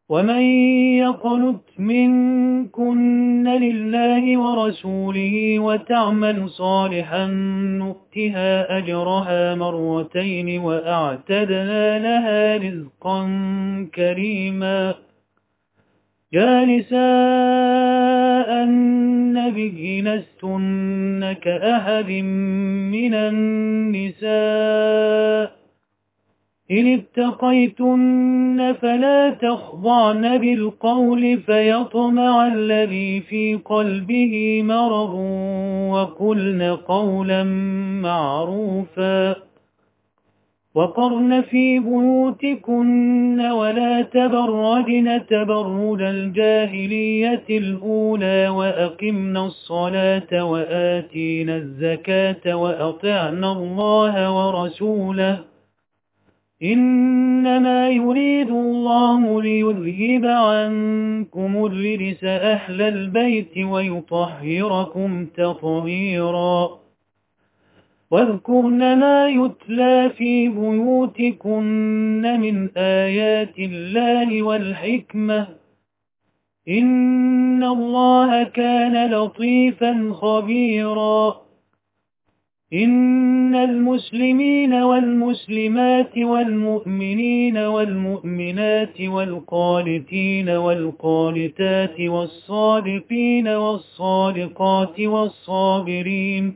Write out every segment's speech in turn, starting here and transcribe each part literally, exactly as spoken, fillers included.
ومن يقنت منكن لله ورسوله وتعمل صالحا نؤتها أجرها مرتين وأعتدنا لها رزقا كريما. يا نساء النبي لستن كأحد من النساء إن اتقيتن فلا تخضعن بالقول فيطمع الذي في قلبه مرض وقلن قولا معروفا. وقرن في بيوتكن ولا تبرجن تبرج الجاهلية الأولى وأقمن الصلاة وآتين الزكاة وأطعن الله ورسوله إنما يريد الله ليذهب عنكم الرجس أهل البيت ويطهركم تطهيرا. واذكرن ما يتلى في بيوتكن من آيات الله والحكمة إن الله كان لطيفا خبيرا. إن المسلمين والمسلمات والمؤمنين والمؤمنات والقانتين والقانتات والصادقين والصادقات والصابرين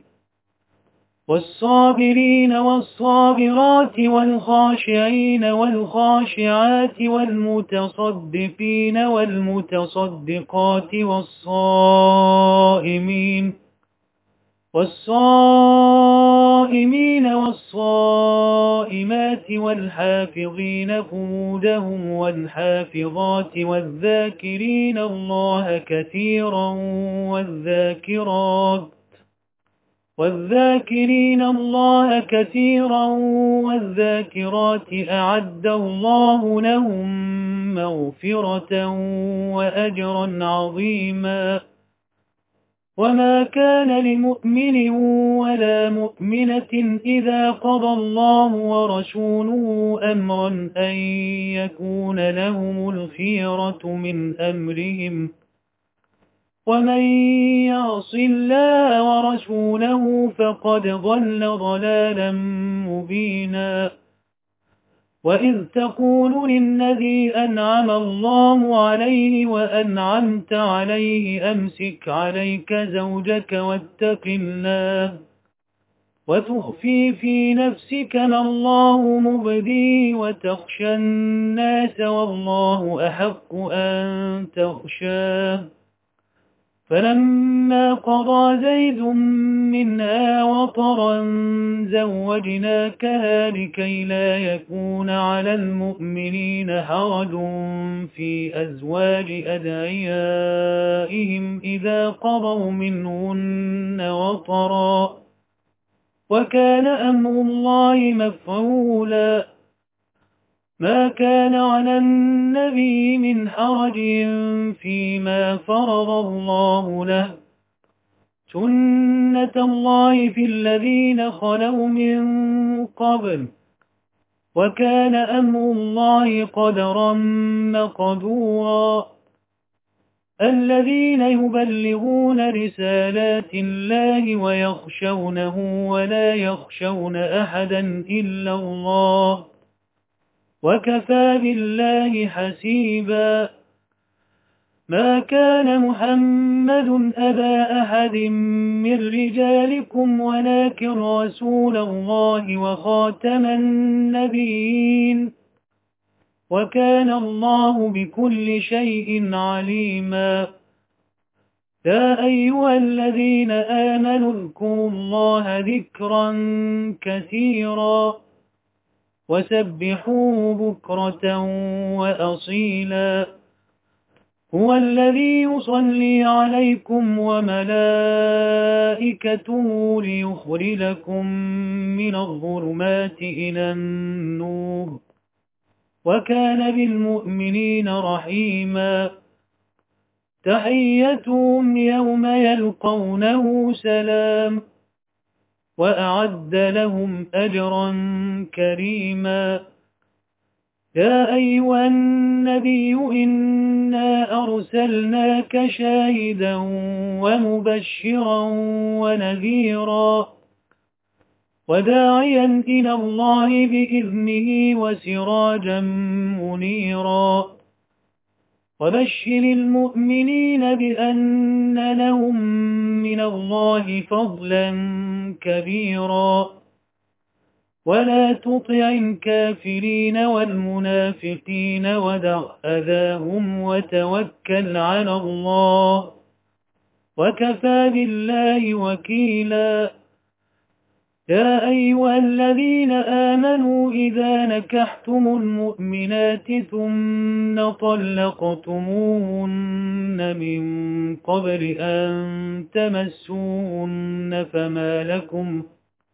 والصابرين والصابرات والخاشعين والخاشعات والمتصدقين والمتصدقات والصائمين والصائمين والصائمات والحافظين فروجهم والحافظات والذاكرين الله كثيرا والذاكرات والذاكرين الله كثيرا والذاكرات أعد الله لهم مغفرة وأجرا عظيما. وما كان لمؤمن ولا مؤمنة إذا قضى الله ورسوله أمرا أن يكون لهم الخيرة من أمرهم ومن يعص الله ورسوله فقد ضل ضلالا مبينا. وإذ تقول للذي أنعم الله عليه وأنعمت عليه أمسك عليك زوجك واتق الله وتخفي في نفسك ما الله مبديه وتخشى الناس والله أحق أن تخشاه. فلما قضى زيد منها وطرا زوجناكها لكي لا يكون على المؤمنين حرج في أزواج أدعيائهم إذا قضوا منهن وطرا وكان أمر الله مفعولا. ما كان على النبي من حرج فيما فرض الله له سنة الله في الذين خلوا من قبل وكان أمر الله قدرا مقدورا. الذين يبلغون رسالات الله ويخشونه ولا يخشون أحدا إلا الله وكفى بالله حسيبا. ما كان محمد أبا أحد من رجالكم ولكن رسول الله وخاتم النبيين وكان الله بكل شيء عليما. يا أيها الذين آمنوا اذكروا الله ذكرا كثيرا وسبحوه بكرة وأصيلا. هو الذي يصلي عليكم وملائكته ليخرجكم من الظلمات إلى النور وكان بالمؤمنين رحيما. تحيتهم يوم يلقونه سلام وأعد لهم أجرا كريما. يا أيها النبي إنا أرسلناك شاهدا ومبشرا ونذيرا وداعيا إلى الله بإذنه وسراجا منيرا وبشر المؤمنين بأن لهم من الله فضلا كبيرا ولا تطع الكافرين والمنافقين ودع أذاهم وتوكل على الله وكفى بالله وكيلا يا أيها الذين آمنوا إذا نكحتم المؤمنات ثم طلقتموهن من قبل أن تمسوهن فما لكم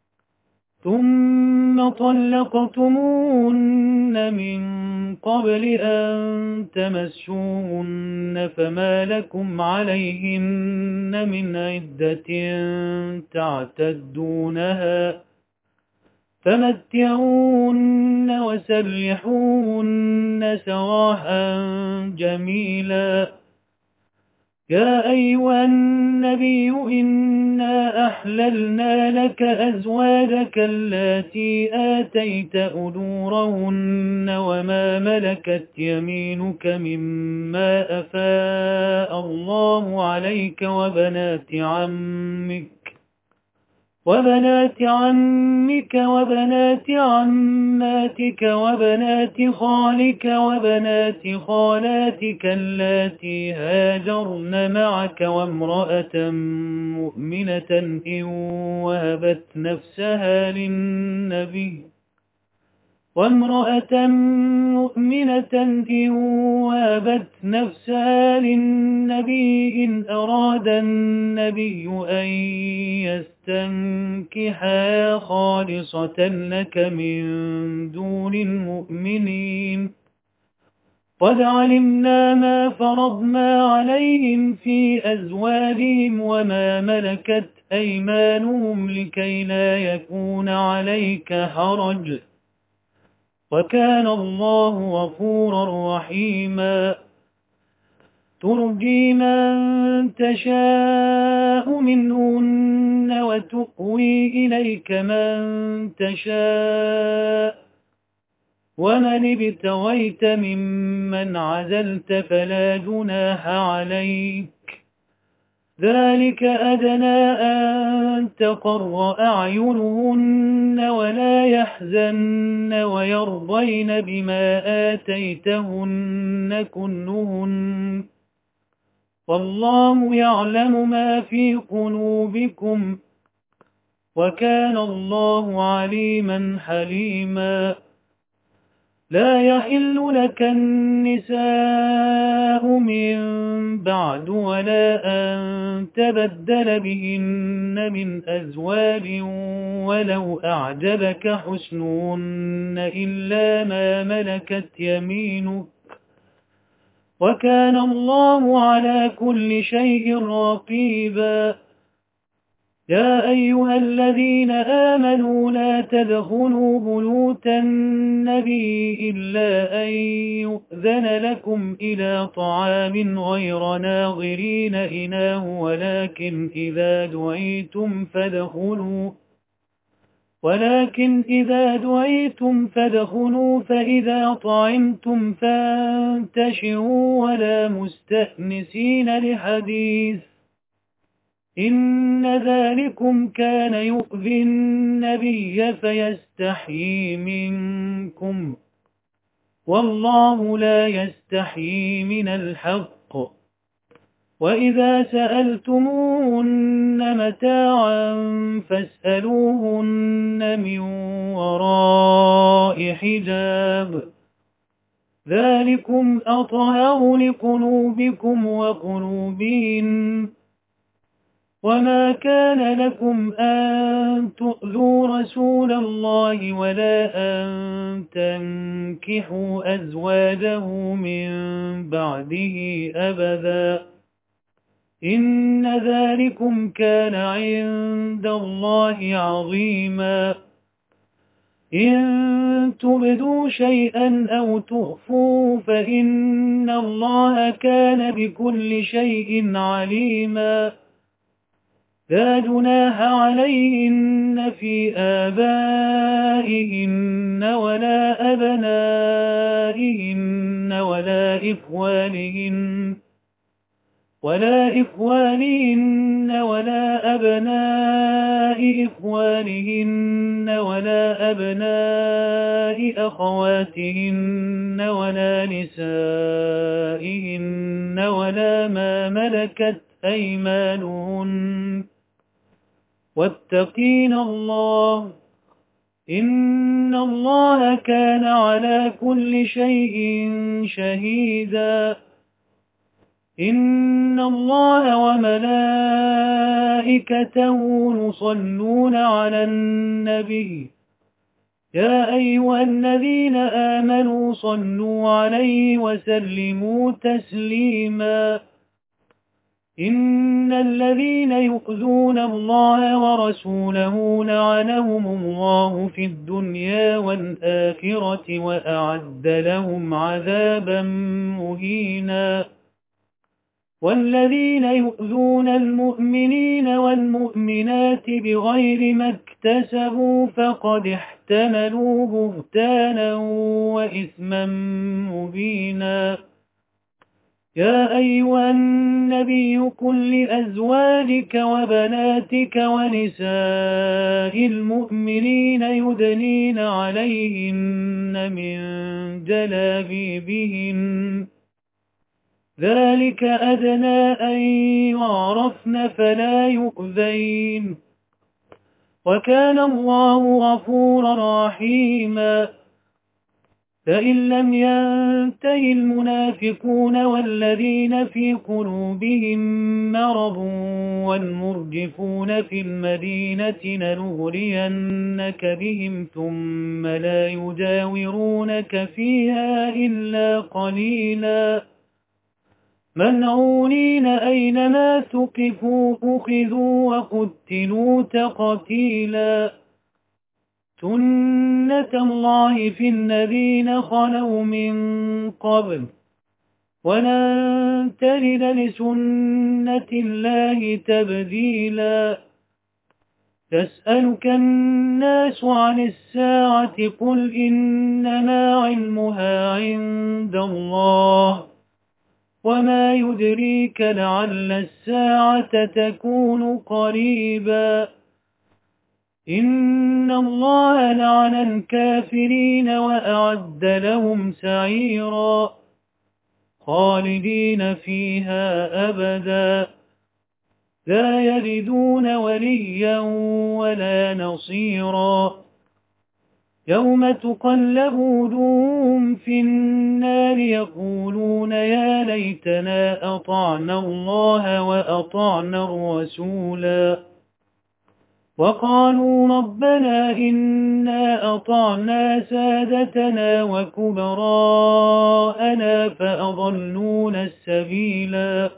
ثم طلقتموهن من قبل أن تمسوهن فما لكم عليهن من عدة تعتدونها فمتعوهن وسرحوهن سراحا جميلا يا أيها النبي إنا أحللنا لك أزواجك التي آتيت أجورهن وما ملكت يمينك مما أفاء الله عليك وبنات عمك وبنات عمك وبنات عماتك وبنات خالك وبنات خالاتك اللاتي هاجرن معك وامرأة مؤمنة إن وهبت نفسها للنبي وامرأة مؤمنة إن وهبت نفسها للنبي إن أراد النبي أن يستنكحها خالصة لك من دون المؤمنين قد علمنا ما فرضنا عليهم في أزواجهم وما ملكت أيمانهم لكي لا يكون عليك حرج وكان الله غفورا رحيما ترجي من تشاء منهن وتؤوي إليك من تشاء ومن ابتغيت ممن عزلت فلا جناح عليك ذلك أدنى أن تقر أعينهن ولا يحزن ويرضين بما آتيتهن كلهن والله يعلم ما في قلوبكم وكان الله عليما حليما لا يحل لك النساء من بعد ولا أن تبدل بهن من أزواج ولو أعجبك حسنهن إلا ما ملكت يمينك وكان الله على كل شيء رقيبا يا أيها الذين آمنوا لا تدخلوا بيوت النبي إلا أن يؤذن لكم إلى طعام غير ناظرين إناه ولكن إذا دعيتم فادخلوا ولكن إذا دعيتم فادخلوا فإذا طعمتم فانتشروا ولا مستأنسين لحديث إن ذلكم كان يؤذي النبي فيستحيي منكم والله لا يستحيي من الحق وإذا سألتموهن متاعا فاسألوهن من وراء حجاب ذلكم أطهر لقلوبكم وقلوبهن وما كان لكم أن تؤذوا رسول الله ولا أن تنكحوا أزواجه من بعده أبدا إن ذلكم كان عند الله عظيما إن تبدوا شيئا أو تخفوا فإن الله كان بكل شيء عليما لا جناح عليهن في آبائهن ولا أبنائهن ولا إخوانهن ولا إخوانهن ولا أبناء إخوانهن ولا أبناء أخواتهن ولا نسائهن ولا ما ملكت أيمانهن واتقين الله إن الله كان على كل شيء شهيدا إن الله وملائكته يصلون على النبي يا أيها الذين آمنوا صلوا عليه وسلموا تسليما إن الذين يؤذون الله ورسوله لعنهم الله في الدنيا والآخرة وأعد لهم عذابا مهينا والذين يؤذون المؤمنين والمؤمنات بغير ما اكتسبوا فقد احتملوا بهتانا وإثما مبينا يا أيها النبي قل لأزواجك وبناتك ونساء المؤمنين يدنين عليهن من جلابيبهن ذلك أدنى أن يعرفن فلا يؤذين وكان الله غفورا رحيما فإن لم ينته المنافقون والذين في قلوبهم مرض والمرجفون في المدينة لنغرينك بهم ثم لا يجاورونك فيها إلا قليلا ملعونين أينما ثقفوا أخذوا وقتلوا تقتيلا سنة الله في الذين خلوا من قبل ولن تجد لسنة الله تبديلا يسألك الناس عن الساعة قل إنما علمها عند الله وما يدريك لعل الساعة تكون قريبا إن الله لعن الكافرين وأعد لهم سعيرا خالدين فيها أبدا لا يجدون وليا ولا نصيرا يوم تقلب وجوههم في النار يقولون يا ليتنا أطعنا الله وأطعنا الرسولا وقالوا ربنا إنا أطعنا سادتنا وكبراءنا فأضلونا السبيلا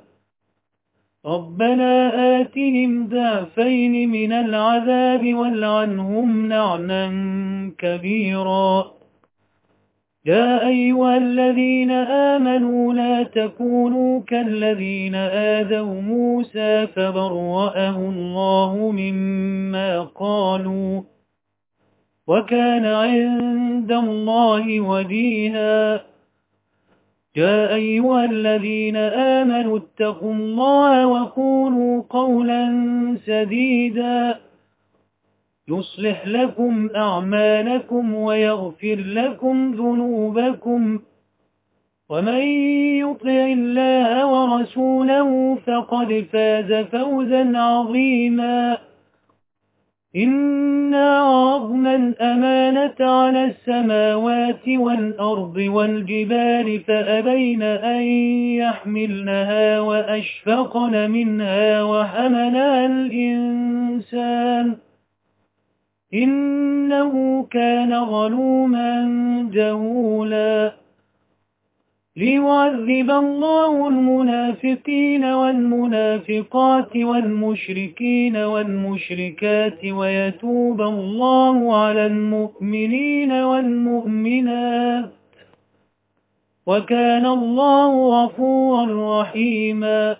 ربنا آتهم ضعفين من العذاب والعنهم لعنا كبيرا يا أيها الذين آمنوا لا تكونوا كالذين آذوا موسى فبرأه الله مما قالوا وكان عند الله وجيها يا أيها الذين آمنوا اتقوا الله وقولوا قولا سديدا يصلح لكم أعمالكم ويغفر لكم ذنوبكم ومن يطع الله ورسوله فقد فاز فوزا عظيما إنا عرضنا الأمانة على السماوات والأرض والجبال فأبين أن يحملنها وأشفقن منها وحملها الإنسان إنه كان ظلوما جهولا ليعذب الله المنافقين والمنافقات والمشركين والمشركات ويتوب الله على المؤمنين والمؤمنات وكان الله غفورا رحيما.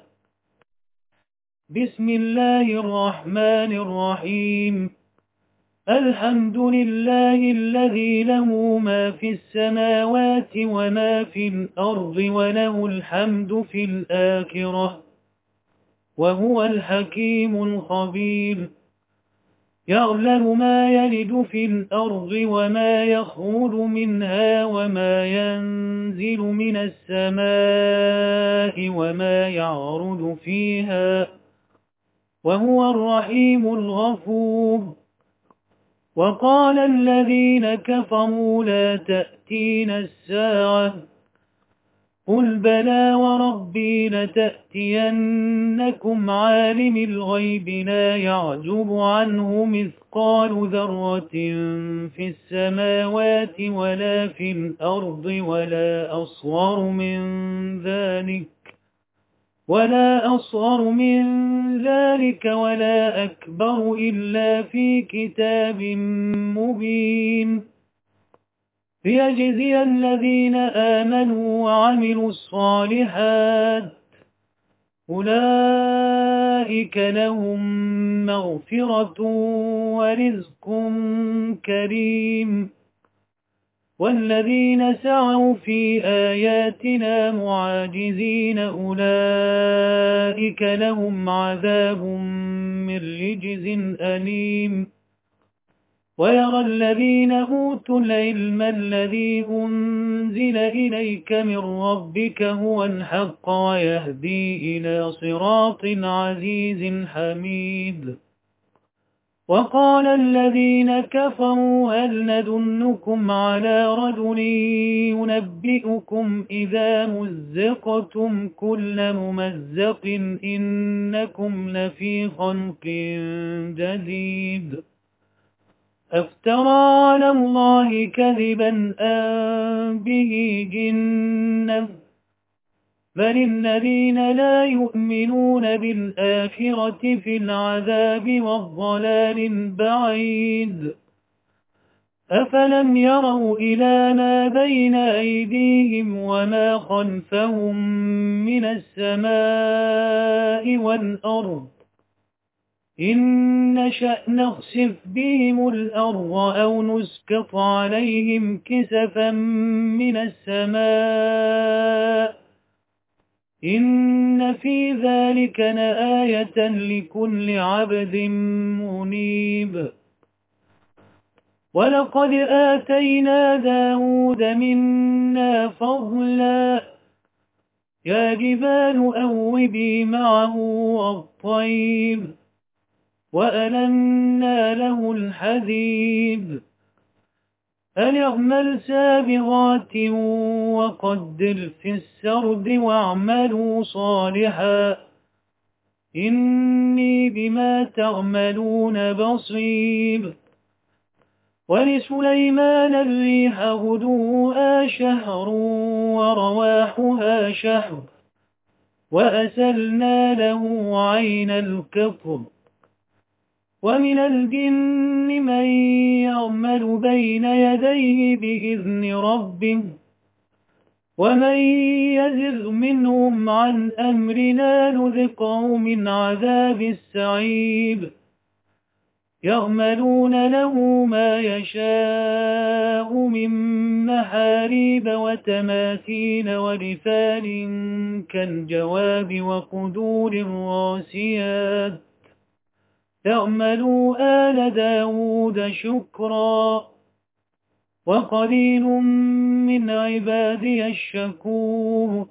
بسم الله الرحمن الرحيم. الحمد لله الذي له ما في السماوات وما في الأرض وله الحمد في الآخرة وهو الحكيم الخبير. يعلم ما يلد في الأرض وما يخرج منها وما ينزل من السماء وما يعرج فيها وهو الرحيم الغفور. وقال الذين كفروا لا تأتين الساعة قل بلى وربي لتأتينكم عالم الغيب لا يعزب عنه مثقال ذرة في السماوات ولا في الأرض ولا أصغر من ذلك ولا أصغر من ذلك ولا أكبر إلا في كتاب مبين. ليجزي الذين آمنوا وعملوا الصالحات أولئك لهم مغفرة ورزق كريم. والذين سعوا في آياتنا معاجزين أولئك لهم عذاب من رجز أليم. ويرى الذين أوتوا العلم الذي أنزل إليك من ربك هو الحق ويهدي إلى صراط عزيز حميد. وقال الذين كفروا هل ندلكم على رجل ينبئكم إذا مزقتم كل ممزق إنكم لفي خلق جديد. أفترى على الله كذبا أم به جنة بل الذين لا يؤمنون بالآخرة في العذاب والضلال البعيد. أفلم يروا إلى ما بين أيديهم وما خلفهم من السماء والأرض إن نشأ نخسف بهم الأرض أو نسقط عليهم كسفا من السماء إن في ذلك لآية لكل عبد منيب. ولقد آتينا داود منا فضلا يا جبال أوبي معه والطير وألنا له الحديد أن يعمل سابغات وقدر في السرد واعملوا صالحا إني بما تعملون بصير. ولسليمان الريح غدوها شهر ورواحها شهر وأسلنا له عين القطر. ومن الجن من يعمل بين يديه بإذن ربه ومن يزغ منهم عن أمرنا نذقه من عذاب السعير. يعملون له ما يشاء من محاريب وتماثيل ورفال كالجواب وقدور الراسيات. يعملوا آل داود شكرا وقليل من عبادي الشكور.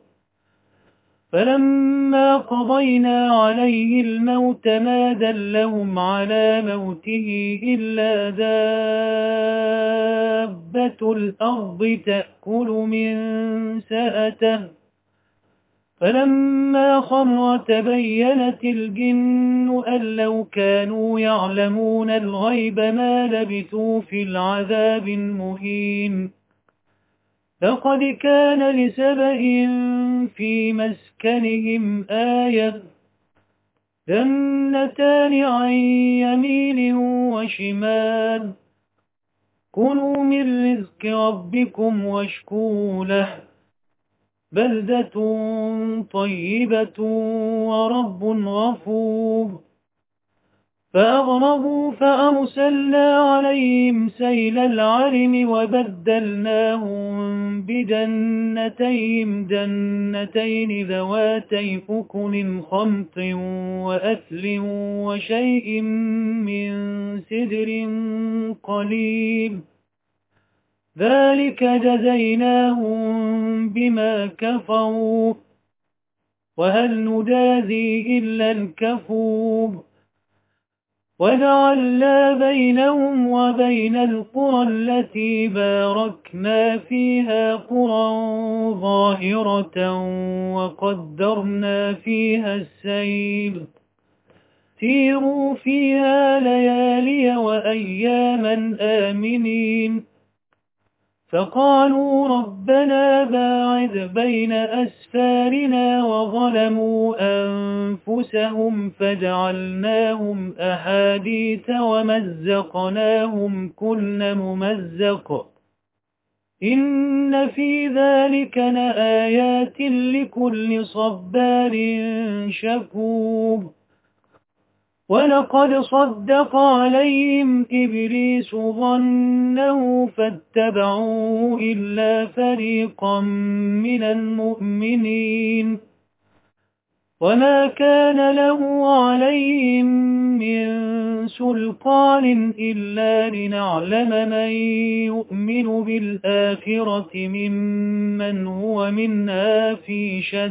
فلما قضينا عليه الموت ما دلهم على موته إلا دابة الأرض تأكل من سأته فلما خر تبينت الجن أن لو كانوا يعلمون الغيب ما لبثوا في العذاب المهين. لقد كان لسبإ في مسكنهم آية جنتان عن يمين وشمال كلوا من رزق ربكم واشكروا له بلدة طيبة ورب غفور فأغربوا فأرسلنا عليهم سيل العرم وبدلناهم بجنتيهم جنتين ذواتي أكل خمط وأثل وشيء من سدر قليل ذلك جزيناهم بما كفروا وهل نجازي إلا الكفور وجعلنا بينهم وبين القرى التي باركنا فيها قرى ظاهرة وقدرنا فيها السير سيروا فيها ليالي وأياما آمنين فقالوا ربنا باعد بين أسفارنا وظلموا أنفسهم فجعلناهم أحاديث ومزقناهم كل ممزق إن في ذلك لآيات لكل صبار شكور ولقد صدق عليهم إبليس ظنه فاتبعوا إلا فريقا من المؤمنين وما كان له عليهم من سلطان إلا لنعلم من يؤمن بالآخرة ممن هو منها في شك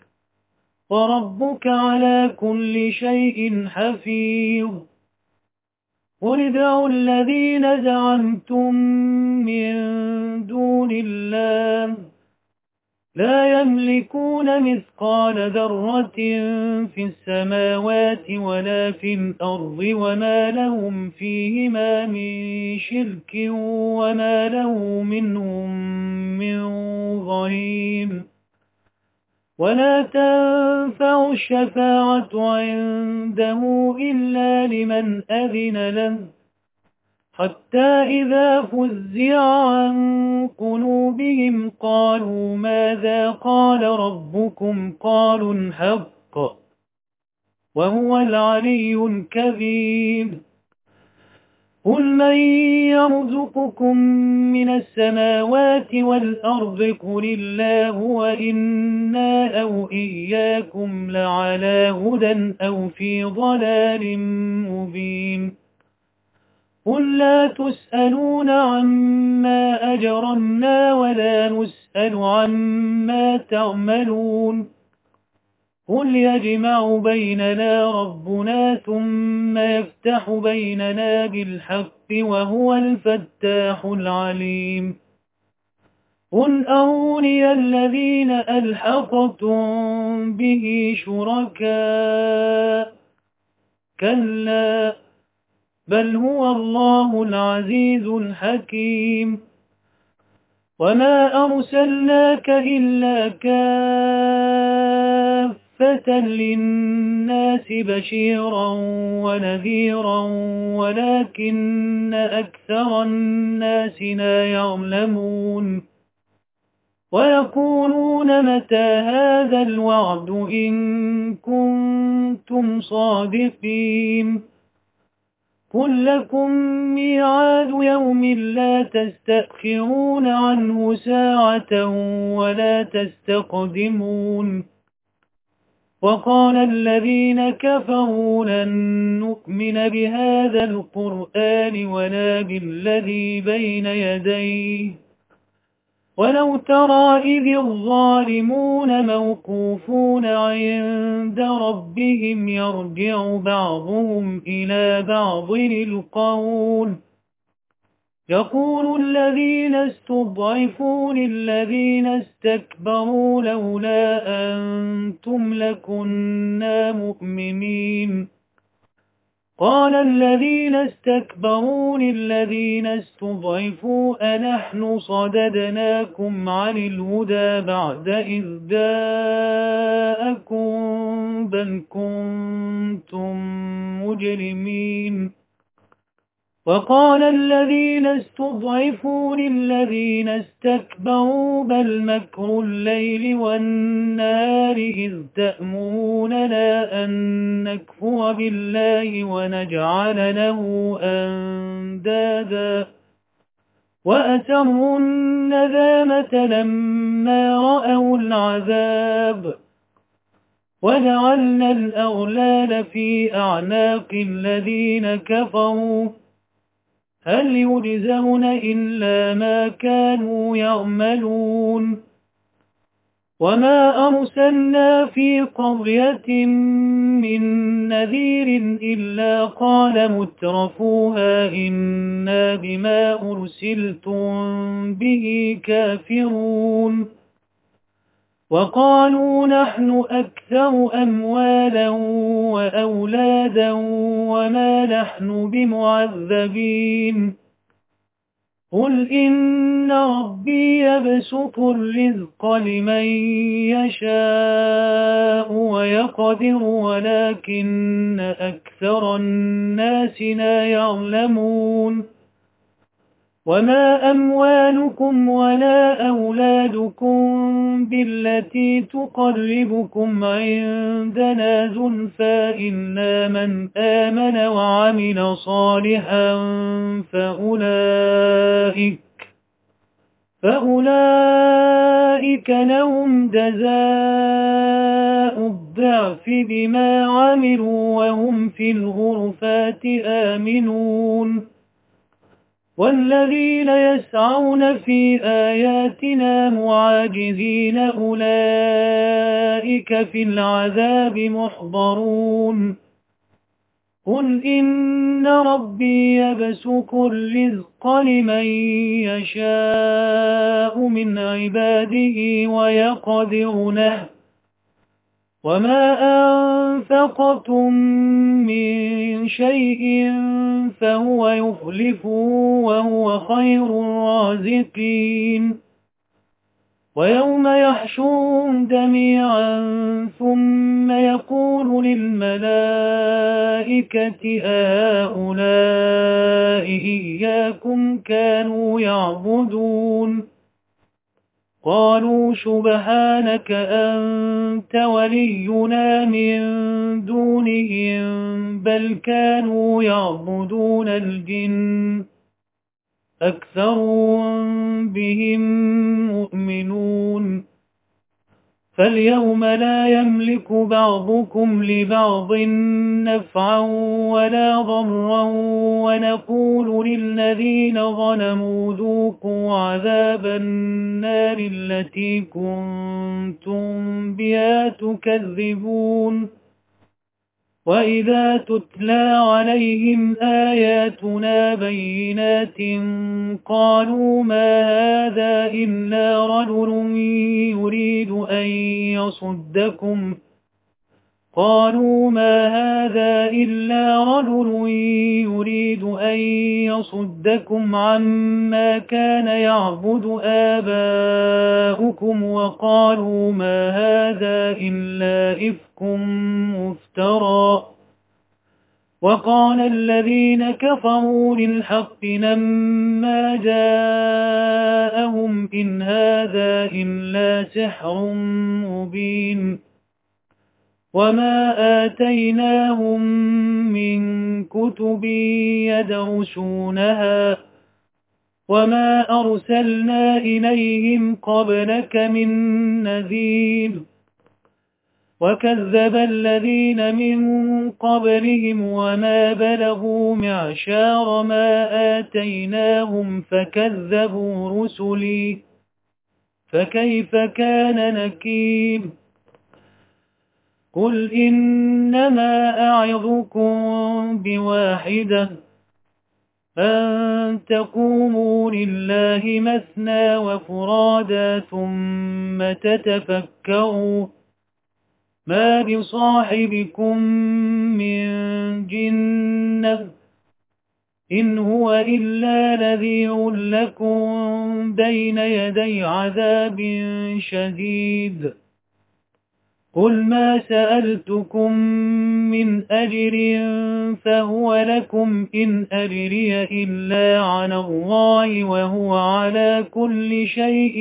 وربك على كل شيء حفيظ قل ادعوا الذين زعمتم من دون الله لا يملكون مثقال ذرة في السماوات ولا في الأرض وما لهم فيهما من شرك وما له منهم من ظهير ولا تنفع الشفاعة عنده إلا لمن أذن له حتى إذا فزع عن قلوبهم قالوا ماذا قال ربكم قالوا الحق وهو العلي الكبير قل من يرزقكم من السماوات والأرض قل الله وإنا أو إياكم لعلى هدى أو في ضلال مبين قل لا تسألون عما أجرمنا ولا نسأل عما تعملون قل يجمع بيننا ربنا ثم يفتح بيننا بالحق وهو الفتاح العليم قل أروني الذين ألحقتم به شركاء كلا بل هو الله العزيز الحكيم وما أرسلناك إلا كافة للناس بشيرا ونذيرا ولكن أكثر الناس لا يعلمون ويقولون متى هذا الوعد إن كنتم صادقين قل لكم ميعاد يوم لا تستأخرون عنه ساعة ولا تستقدمون وقال الذين كفروا لن نؤمن بهذا القرآن ولا بالذي بين يديه ولو ترى إذ الظالمون موقوفون عند ربهم يرجع بعضهم إلى بعض القول يقول الذين استضعفوا للذين استكبروا لولا أنتم لكنا مؤمنين قال الذين استكبروا للذين استضعفوا أنحن صددناكم عن الهدى بعد إذ جاءكم بل كنتم مجرمين وقال الذين استضعفوا للذين استكبروا بل مكر الليل والنهار إذ تأمروننا أن نكفر بالله ونجعل له أندادا وأسروا الندامة لما رأوا العذاب وجعلنا الأغلال في أعناق الذين كفروا هل يجزون إلا ما كانوا يعملون وما أرسلنا في قرية من نذير إلا قال مترفوها إنا بما أرسلتم به كافرون وقالوا نحن أكثر أموالا وأولادا وما نحن بمعذبين قل إن ربي يبسط الرزق لمن يشاء ويقدر ولكن أكثر الناس لا يعلمون وما أموالكم ولا أولادكم بالتي تقربكم عندنا زلفى إلا من آمن وعمل صالحا فأولئك فأولئك لهم جزاء الضعف بما عملوا وهم في الغرفات آمنون والذين يسعون في آياتنا معاجزين أولئك في العذاب محضرون قل إن ربي يبسط الرزق لمن يشاء من عباده ويقدر له وما أنفقتم من شيء فهو يخلفه وهو خير الرازقين ويوم يحشرهم جميعا ثم يقول للملائكة أهؤلاء إياكم كانوا يعبدون قالوا سبحانك أنت ولينا من دونهم بل كانوا يعبدون الجن أكثرهم بهم مؤمنون فاليوم لا يملك بعضكم لبعض نفعا ولا ضرا ونقول للذين ظلموا ذوقوا عذاب النار التي كنتم بها تكذبون وإذا تتلى عليهم آياتنا بينات قالوا ما هذا إلا رجل يريد أن يصدكم قالوا ما هذا إلا رجل يريد أن يصدكم عما كان يعبد آباؤكم وقالوا ما هذا إلا إفك مفترى وقال الذين كفروا للحق لما جاءهم إن هذا إلا سحر مبين وما آتيناهم من كتب يدرسونها وما أرسلنا إليهم قبلك من نذير وكذب الذين من قبلهم وما بلغوا معشار ما آتيناهم فكذبوا رسلي فكيف كان نكير قل إنما أعظكم بواحدة أن تقوموا لله مثنى وفرادا ثم تتفكروا ما بصاحبكم من جنة إن هو إلا نذير لكم بين يدي عذاب شديد قل ما سألتكم من أجر فهو لكم إن أجري إلا على الله وهو على كل شيء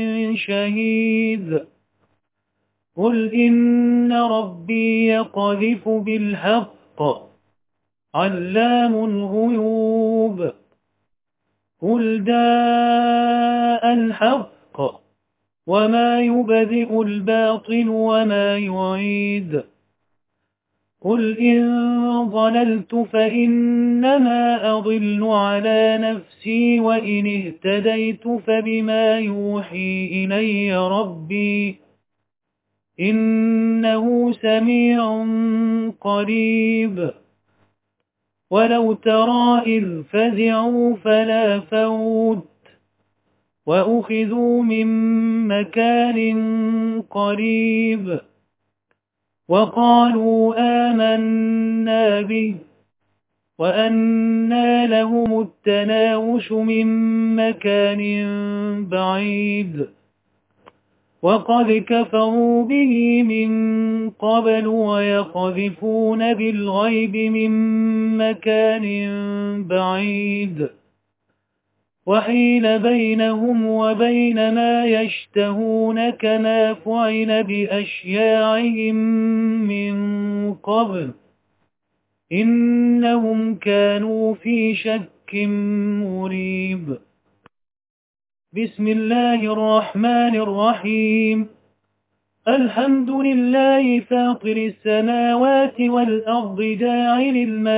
شهيد قل إن ربي يقذف بالحق علام الغيوب قل جاء الحق وما يبدئ الباطل وما يعيد قل إن ضللت فإنما أضل على نفسي وإن اهتديت فبما يوحي إلي ربي إنه سميع قريب ولو ترى إذ فزعوا فلا فوت وأخذوا من مكان قريب وقالوا آمنا به وأنى لهم التناوش من مكان بعيد وقد كفروا به من قبل ويقذفون بالغيب من مكان بعيد وحيل بينهم وبين ما يشتهون كما فعل بأشياعهم من قبل إنهم كانوا في شك مريب بسم الله الرحمن الرحيم الحمد لله فاطر السماوات والأرض جاعل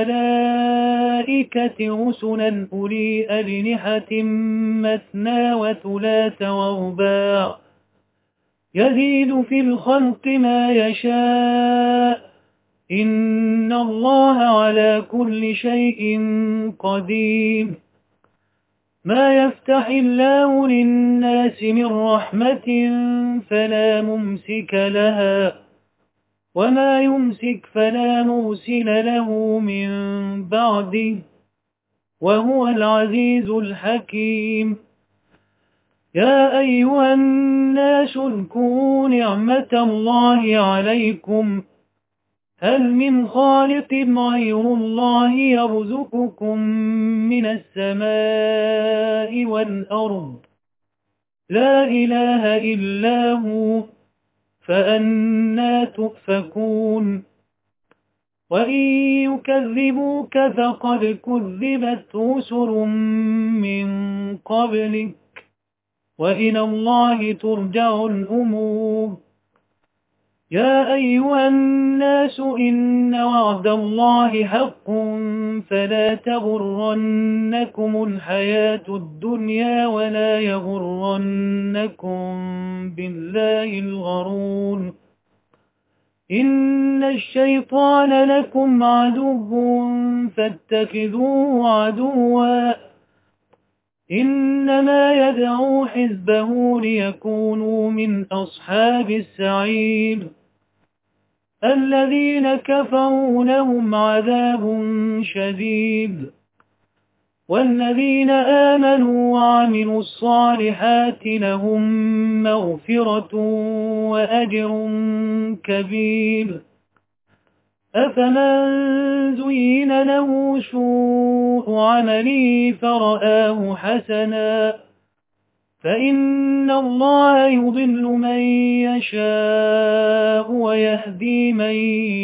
الملائكة رسلا أولي أجنحة مثنى وثلاث ورباع يزيد في الخلق ما يشاء إن الله على كل شيء قدير ما يفتح الله للناس من رحمة فلا ممسك لها وما يمسك فلا مرسل له من بعده وهو العزيز الحكيم يا أيها الناس اذكروا نعمة الله عليكم هل من خالق غير الله يرزقكم من السماء والأرض لا إله إلا هو فأنى تؤفكون وإن يكذبوك فقد كذبت رسل من قبلك وإلى الله ترجع الأمور يا أيها الناس إن وعد الله حق فلا تغرنكم الحياة الدنيا ولا يغرنكم بالله الغرور إن الشيطان لكم عدو فاتخذوه عدوا إنما يدعو حزبه ليكونوا من أصحاب السعير الذين كفروا لهم عذاب شديد والذين آمنوا وعملوا الصالحات لهم مغفرة وأجر كبير أفمن زين له سوء عمله فرآه حسنا فإن الله يضل من يشاء ويهدي من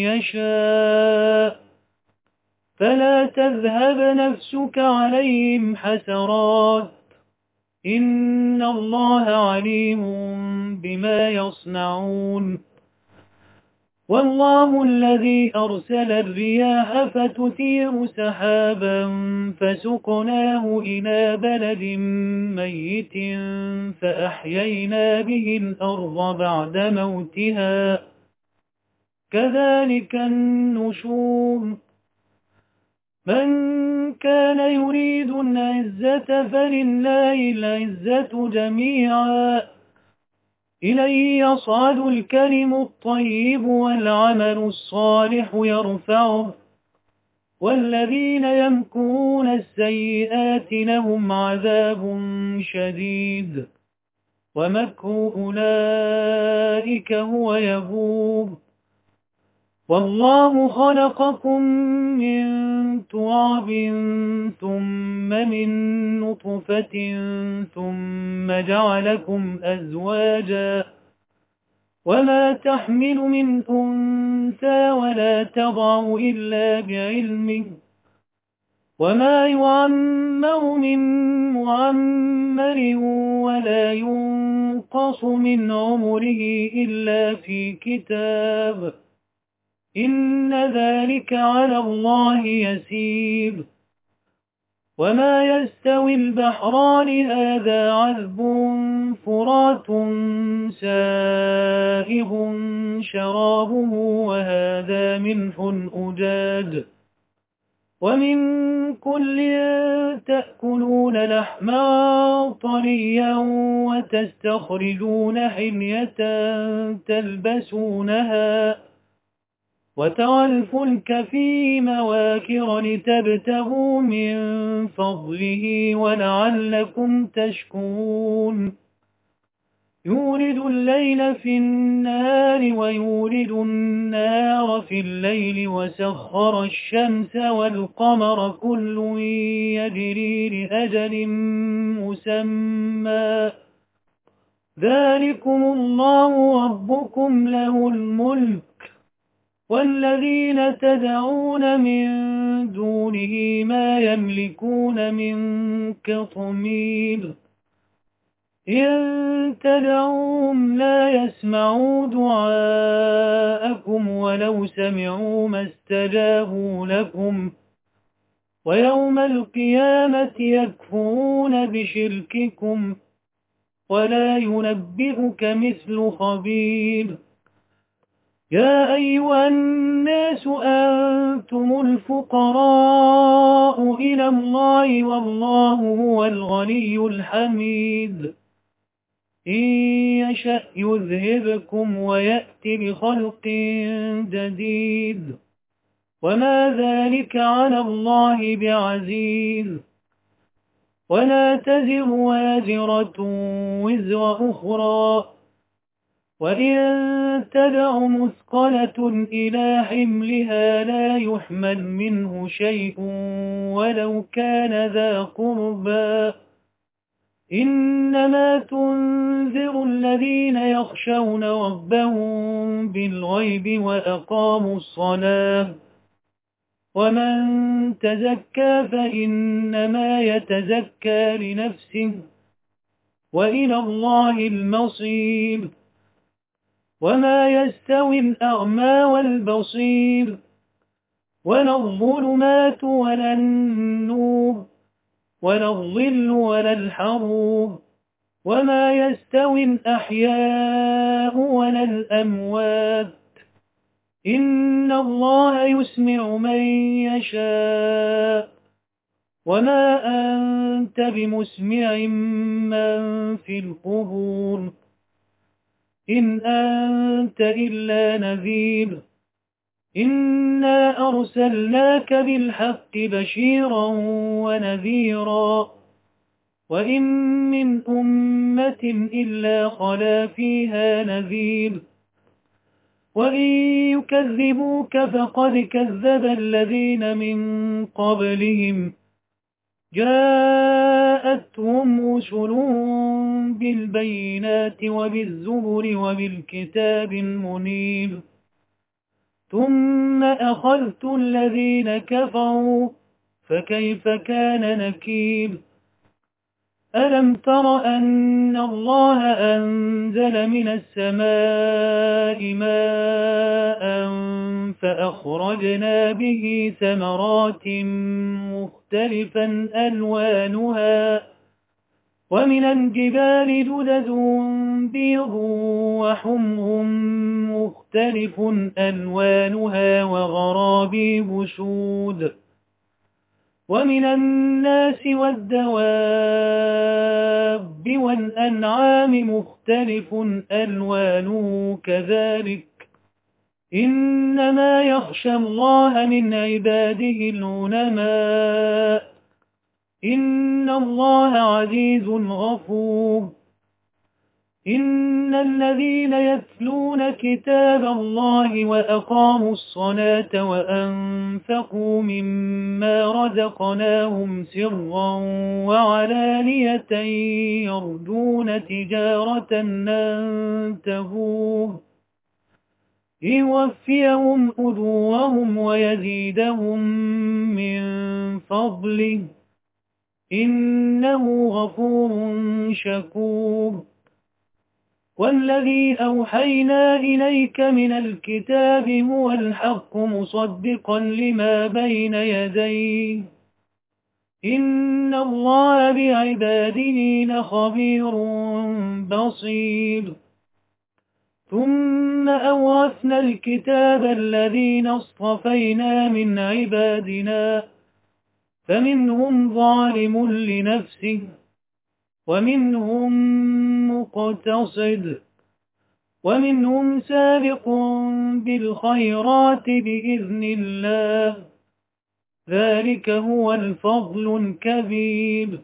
يشاء فلا تذهب نفسك عليهم حسرات إن الله عليم بما يصنعون والله الذي أرسل الرياح فتثير سحابا فسقناه إلى بلد ميت فأحيينا به الأرض بعد موتها كذلك النشور من كان يريد العزة فلله العزة جميعا إليه يصعد الكلم الطيب والعمل الصالح يرفعه والذين يمكرون السيئات لهم عذاب شديد ومكر أولئك هو يبور والله خلقكم من تراب ثم من نطفة ثم جعلكم أزواجا وما تحمل من أنثى ولا تضع إلا بعلمه وما يعمر من معمر ولا ينقص من عمره إلا في كتاب إن ذلك على الله يسير وما يستوي البحران هذا عذب فرات سائغ شرابه وهذا ملح أجاج ومن كل تأكلون لحما طريا وتستخرجون حلية تلبسونها وترى الفلك فيه مواكر لتبتغوا من فضله ولعلكم تشكرون يولد الليل في النهار ويولد النهار في الليل وسخر الشمس والقمر كل يجري لأجل مسمى ذلكم الله ربكم له الملك والذين تدعون من دونه ما يملكون من قطمير إن تدعوهم لا يسمعوا دعاءكم ولو سمعوا ما استجابوا لكم ويوم القيامة يكفرون بشرككم ولا ينبئك مثل خبير يا أيها الناس أنتم الفقراء إلى الله والله هو الغني الحميد إن يشأ يذهبكم ويأتي بخلق جديد وما ذلك على الله بعزيز ولا تزر وازرة وزر أخرى وإن تدع مثقلة إلى حملها لا يحمل منه شيء ولو كان ذا قربى إنما تنذر الذين يخشون ربهم بالغيب وأقاموا الصلاة ومن تزكى فإنما يتزكى لنفسه وإلى الله المصير وما يستوي الأعمى والبصير ولا الظلمات ولا النور ولا الظل ولا الحرور وما يستوي الأحياء ولا الأموات إن الله يسمع من يشاء وما أنت بمسمع من في القبور إن أنت إلا نذير إنا أرسلناك بالحق بشيرا ونذيرا وإن من أمة إلا خلا فيها نذير وإن يكذبوك فقد كذب الذين من قبلهم جاءتهم رسلهم بالبينات وبالزبر وبالكتاب المنير ثم أخذت الذين كفروا فكيف كان نكير ألم تر أن الله أنزل من السماء ماء فأخرجنا به ثمرات مختلفا ألوانها ومن الجبال جدد بيض وحمر مختلف ألوانها وغرابيب سود ومن الناس والدواب والأنعام مختلف ألوانه كذلك إنما يخشى الله من عباده العلماء إن الله عزيز غفور إن الذين يتلون كتاب الله وأقاموا الصلاة وأنفقوا مما رزقناهم سرا وعلانية يرجون تجارة لن تبور يوفيهم أجورهم ويزيدهم من فضله إنه غفور شكور والذي أوحينا إليك من الكتاب هو الحق مصدقا لما بين يديه إن الله بعباده لخبير بصير ثم أورثنا الكتاب الذين اصطفينا من عبادنا فمنهم ظالم لنفسه ومنهم مقتصد ومنهم سابق بالخيرات بإذن الله ذلك هو الفضل الكبير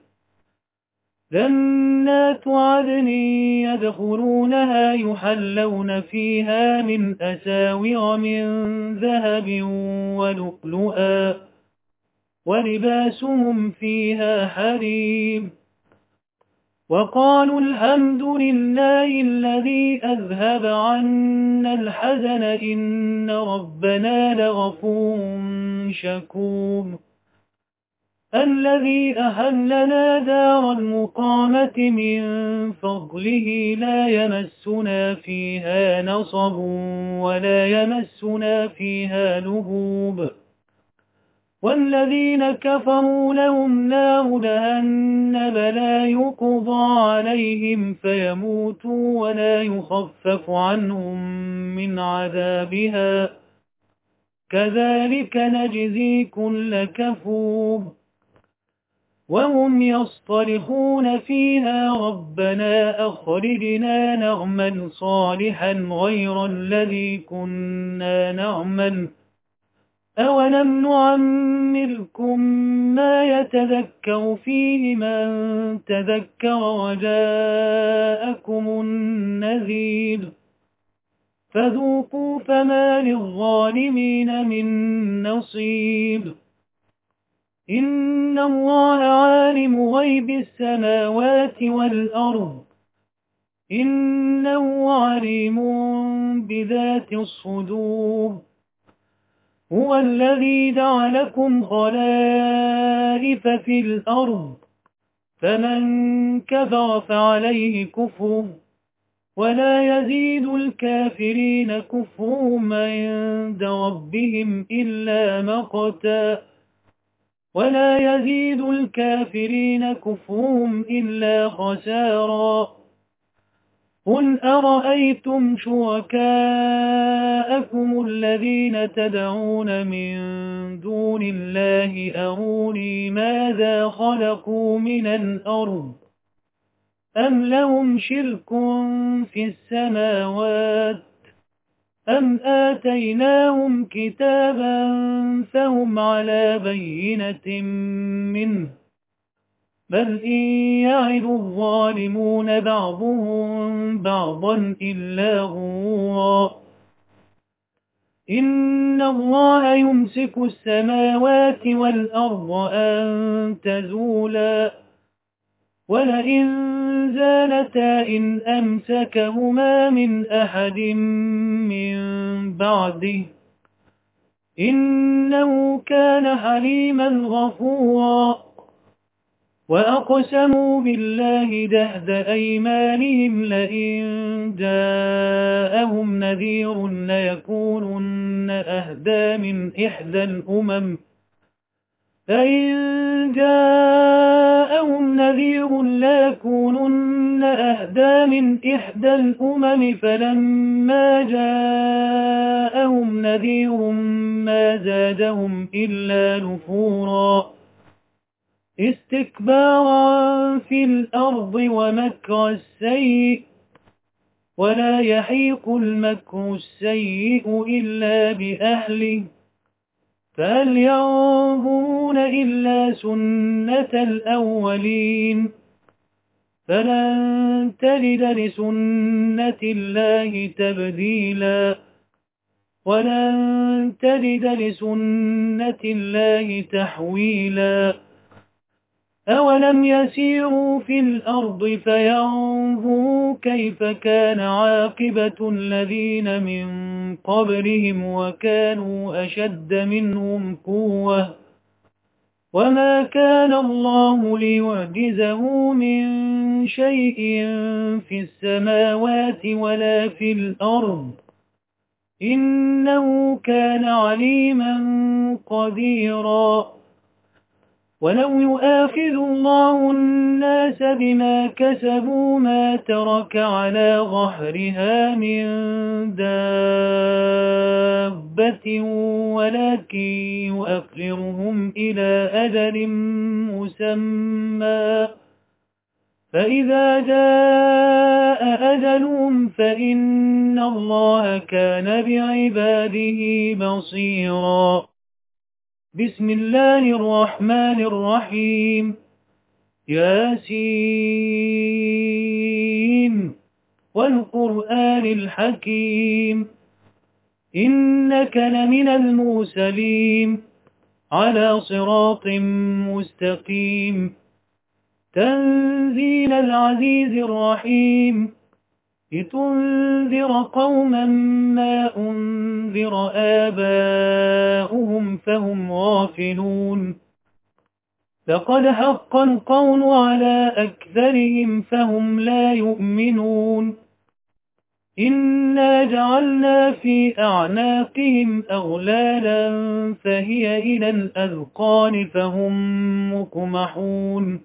جنات عدن يدخلونها يحلون فيها من أساور من ذهب ولؤلؤا ولباسهم فيها حرير وقالوا الحمد لله الذي أذهب عنا الحزن إن ربنا لغفور شكور الذي أحلنا دار المقامة من فضله لا يمسنا فيها نصب ولا يمسنا فيها لغوب والذين كفروا لهم نار جهنم لا يقضى عليهم فيموتوا ولا يخفف عنهم من عذابها كذلك نجزي كل كفور وهم يصطرخون فيها ربنا أخرجنا نعمل صالحا غير الذي كنا نعمل أولم نعمركم ما يتذكر فيه من تذكر وجاءكم النذير فذوقوا فما للظالمين من نصير إن الله عالم غيب السماوات والأرض إنه عليم بذات الصدور هو الذي جعلكم خلائف في الأرض فمن كفر فعليه كفر ولا يزيد الكافرين كفرهم عند ربهم إلا مقتا ولا يزيد الكافرين كفرهم إلا خسارا قل أرأيتم شركاءكم الذين تدعون من دون الله أروني ماذا خلقوا من الأرض أم لهم شرك في السماوات أم آتيناهم كتابا فهم على بينة منه بل إن يعد الظالمون بعضهم بعضا إلا غرورا إن الله يمسك السماوات والأرض أن تزولا ولئن زالتا إن أمسكهما من أحد من بعده إنه كان حليما غفورا وأقسموا بالله جهد أيمانهم لئن جاءهم نذير ليكونن أهدى من إحدى الأمم فإن جاءهم نذير ليكونن أهدى من إحدى الأمم فلما جاءهم نذير ما زادهم إلا نفورا استكبارا في الأرض ومكر السيء ولا يحيق المكر السيء إلا بأهله فهل ينظرون إلا سنة الأولين فلن تجد لسنة الله تبديلا ولن تجد لسنة الله تحويلا أولم يسيروا في الأرض فينظروا كيف كان عاقبة الذين من قبلهم وكانوا أشد منهم قوة وما كان الله ليعجزه من شيء في السماوات ولا في الأرض إنه كان عليما قديرا ولو يؤاخذ الله الناس بما كسبوا ما ترك على ظهرها من دابة ولكن يؤخرهم إلى أجل مسمى فإذا جاء أجلهم فإن الله كان بعباده بصيرا بسم الله الرحمن الرحيم ياسين والقرآن الحكيم إنك لمن المرسلين على صراط مستقيم تنزيل العزيز الرحيم لتنذر قوما ما أنذر آباؤهم فهم غافلون لقد حق القول على أكثرهم فهم لا يؤمنون إنا جعلنا في أعناقهم أغلالا فهي إلى الأذقان فهم مكمحون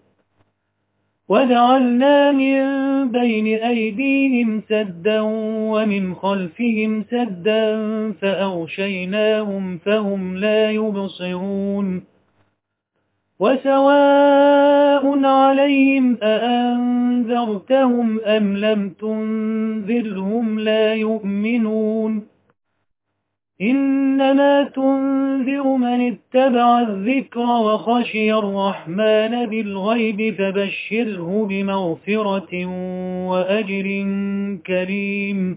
وجعلنا من بين أيديهم سدا ومن خلفهم سدا فأغشيناهم فهم لا يبصرون وسواء عليهم أأنذرتهم أم لم تنذرهم لا يؤمنون إنما تنذر من اتبع الذكر وخشي الرحمن بالغيب فبشره بمغفرة وأجر كريم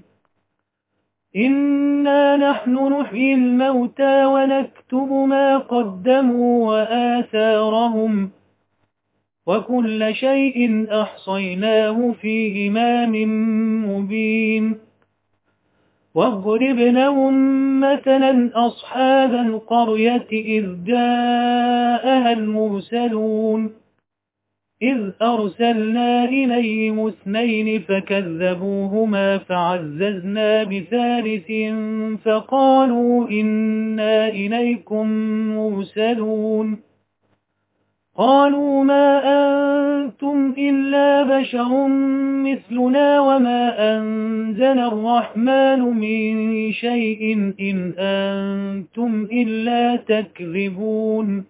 إنا نحن نحيي الموتى ونكتب ما قدموا وآثارهم وكل شيء أحصيناه في إمام مبين واضرب لهم مثلا أصحاب القرية إذ جاءها المرسلون إذ أرسلنا إليهم اثنين فكذبوهما فعززنا بثالث فقالوا إنا إليكم مرسلون قالوا ما أنتم إلا بشر مثلنا وما أنزل الرحمن من شيء إن أنتم إلا تكذبون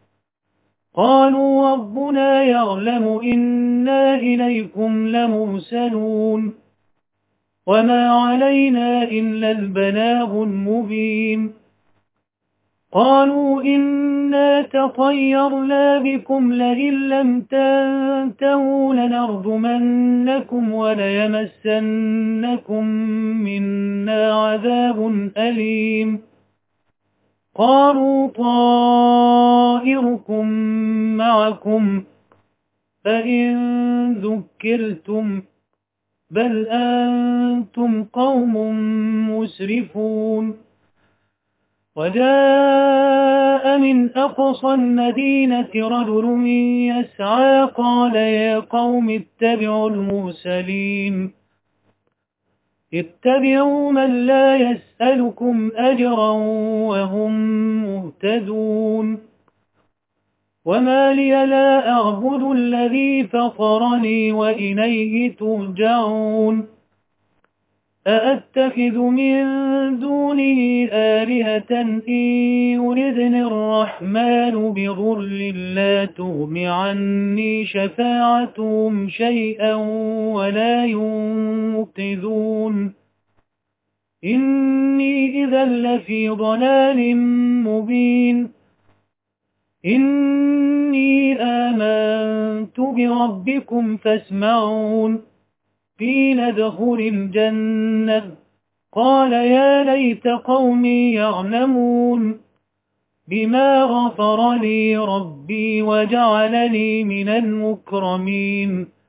قالوا ربنا يعلم إنا إليكم لمرسلون وما علينا إلا البلاغ المبين قالوا إنا تطيرنا بكم لئن لم تنتهوا لنرجمنكم وليمسنكم منا عذاب أليم قالوا طائركم معكم فإن ذكرتم بل أنتم قوم مسرفون وجاء من أقصى المدينة رجل يسعى قال يا قوم اتبعوا المرسلين اتبعوا من لا يسألكم أجرا وهم مهتدون وما لي لا أعبد الذي فطرني وإليه ترجعون أأتخذ من دونه آلهة إن يردني الرحمن بضر لا تغن عني شفاعتهم شيئا ولا ينقذون إني إذا لفي ضلال مبين إني آمنت بربكم فاسمعون قيل ادخل الجنة قال يا ليت قومي يعلمون بما غفر لي ربي وجعلني من المكرمين